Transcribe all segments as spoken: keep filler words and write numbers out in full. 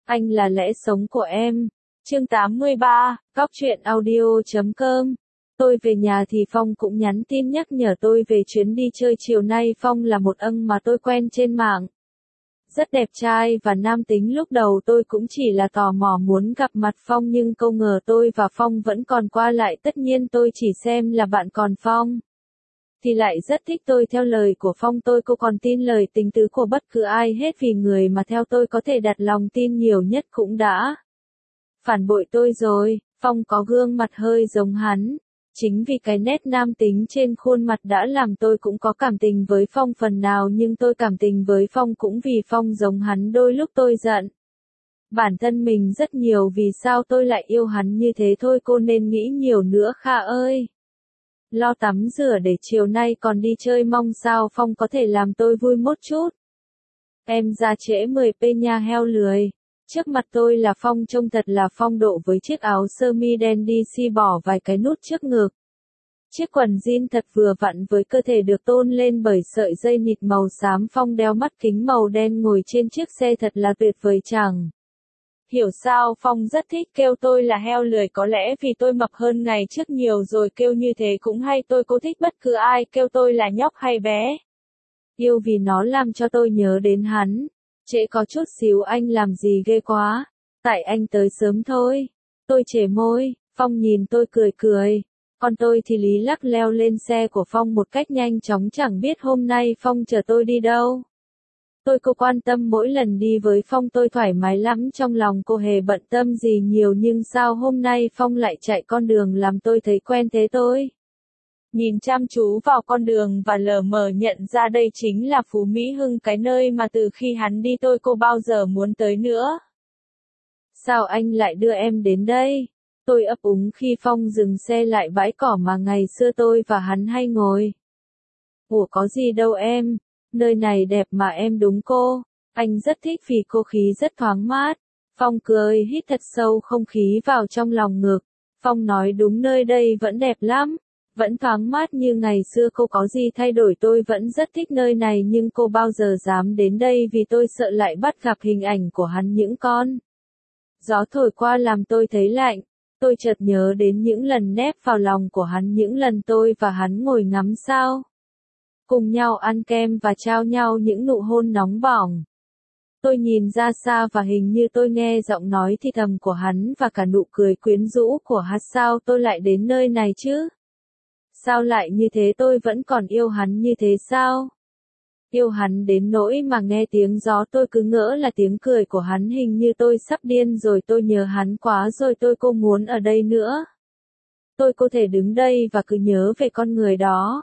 Anh là lẽ sống của em. Chương tám mươi ba, Cóc truyện audio chấm com. Tôi về nhà thì Phong cũng nhắn tin nhắc nhở tôi về chuyến đi chơi chiều nay. Phong là một âng mà tôi quen trên mạng. Rất đẹp trai và nam tính, lúc đầu tôi cũng chỉ là tò mò muốn gặp mặt Phong nhưng không ngờ tôi và Phong vẫn còn qua lại, tất nhiên tôi chỉ xem là bạn, còn Phong thì lại rất thích tôi. Theo lời của Phong, tôi cô còn tin lời tình tứ của bất cứ ai hết, vì người mà theo tôi có thể đặt lòng tin nhiều nhất cũng đã phản bội tôi rồi. Phong có gương mặt hơi giống hắn. Chính vì cái nét nam tính trên khuôn mặt đã làm tôi cũng có cảm tình với Phong phần nào, nhưng tôi cảm tình với Phong cũng vì Phong giống hắn. Đôi lúc tôi giận bản thân mình rất nhiều, vì sao tôi lại yêu hắn như thế. Thôi cô nên nghĩ nhiều nữa Kha ơi. Lo tắm rửa để chiều nay còn đi chơi, mong sao Phong có thể làm tôi vui một chút. Em ra trễ mười phút nha heo lười. Trước mặt tôi là Phong, trông thật là phong độ với chiếc áo sơ mi đen đi xi bỏ vài cái nút trước ngực. Chiếc quần jean thật vừa vặn với cơ thể được tôn lên bởi sợi dây nịt màu xám. Phong đeo mắt kính màu đen, ngồi trên chiếc xe thật là tuyệt vời. Chẳng hiểu sao Phong rất thích kêu tôi là heo lười, có lẽ vì tôi mập hơn ngày trước nhiều rồi, kêu như thế cũng hay. Tôi cô thích bất cứ ai kêu tôi là nhóc hay bé. Yêu vì nó làm cho tôi nhớ đến hắn. Trễ có chút xíu, anh làm gì ghê quá. Tại anh tới sớm thôi. Tôi chề môi. Phong nhìn tôi cười cười. Còn tôi thì lý lắc leo lên xe của Phong một cách nhanh chóng, chẳng biết hôm nay Phong chờ tôi đi đâu. Tôi cô quan tâm mỗi lần đi với Phong tôi thoải mái lắm, trong lòng cô hề bận tâm gì nhiều, nhưng sao hôm nay Phong lại chạy con đường làm tôi thấy quen thế. Tôi nhìn chăm chú vào con đường và lờ mờ nhận ra đây chính là Phú Mỹ Hưng, cái nơi mà từ khi hắn đi tôi cô bao giờ muốn tới nữa. Sao anh lại đưa em đến đây? Tôi ấp úng khi Phong dừng xe lại bãi cỏ mà ngày xưa tôi và hắn hay ngồi. Ủa có gì đâu em, nơi này đẹp mà em. Đúng cô, anh rất thích vì cô khí rất thoáng mát. Phong cười hít thật sâu không khí vào trong lòng ngực. Phong nói đúng, nơi đây vẫn đẹp lắm. Vẫn thoáng mát như ngày xưa. Cô có gì thay đổi, tôi vẫn rất thích nơi này, nhưng cô bao giờ dám đến đây vì tôi sợ lại bắt gặp hình ảnh của hắn. Những con gió thổi qua làm tôi thấy lạnh. Tôi chợt nhớ đến những lần nép vào lòng của hắn, những lần tôi và hắn ngồi ngắm sao, cùng nhau ăn kem và trao nhau những nụ hôn nóng bỏng. Tôi nhìn ra xa và hình như tôi nghe giọng nói thì thầm của hắn và cả nụ cười quyến rũ của hắn. Sao tôi lại đến nơi này chứ? Sao lại như thế? Tôi vẫn còn yêu hắn như thế sao? Yêu hắn đến nỗi mà nghe tiếng gió tôi cứ ngỡ là tiếng cười của hắn. Hình như tôi sắp điên rồi, tôi nhớ hắn quá rồi. Tôi cô muốn ở đây nữa. Tôi có thể đứng đây và cứ nhớ về con người đó.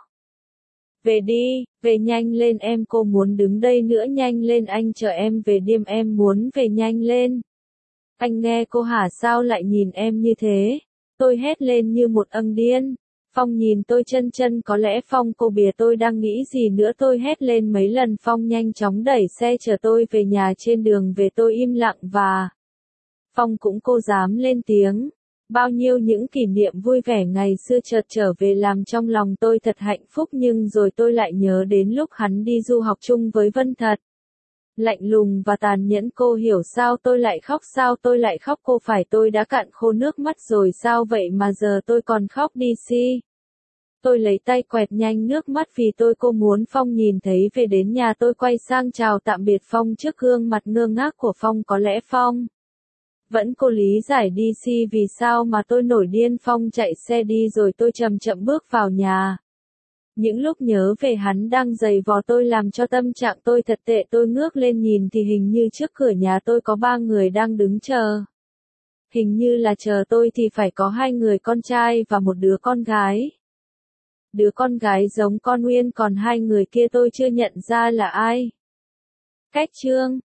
Về đi, về nhanh lên em. Cô muốn đứng đây nữa, nhanh lên anh chờ em về đêm. Em muốn về nhanh lên. Anh nghe cô hả? Sao lại nhìn em như thế? Tôi hét lên như một âng điên. Phong nhìn tôi chân chân, có lẽ Phong cô bìa tôi đang nghĩ gì nữa. Tôi hét lên mấy lần. Phong nhanh chóng đẩy xe chở tôi về nhà. Trên đường về tôi im lặng và Phong cũng cô dám lên tiếng. Bao nhiêu những kỷ niệm vui vẻ ngày xưa chợt trở về làm trong lòng tôi thật hạnh phúc. Nhưng rồi tôi lại nhớ đến lúc hắn đi du học chung với Vân. Thật lạnh lùng và tàn nhẫn. Cô hiểu sao tôi lại khóc? Sao tôi lại khóc? Cô phải tôi đã cạn khô nước mắt rồi sao vậy mà giờ tôi còn khóc đi si. Tôi lấy tay quẹt nhanh nước mắt vì tôi cô muốn Phong nhìn thấy. Về đến nhà tôi quay sang chào tạm biệt Phong trước gương mặt ngơ ngác của Phong. Có lẽ Phong vẫn cô lý giải đi si vì sao mà tôi nổi điên. Phong chạy xe đi rồi tôi chậm chậm bước vào nhà. Những lúc nhớ về hắn đang giày vò tôi làm cho tâm trạng tôi thật tệ. Tôi ngước lên nhìn thì hình như trước cửa nhà tôi có ba người đang đứng chờ. Hình như là chờ tôi thì phải có hai người con trai và một đứa con gái. Đứa con gái giống con Nguyên, còn hai người kia tôi chưa nhận ra là ai. Cách chương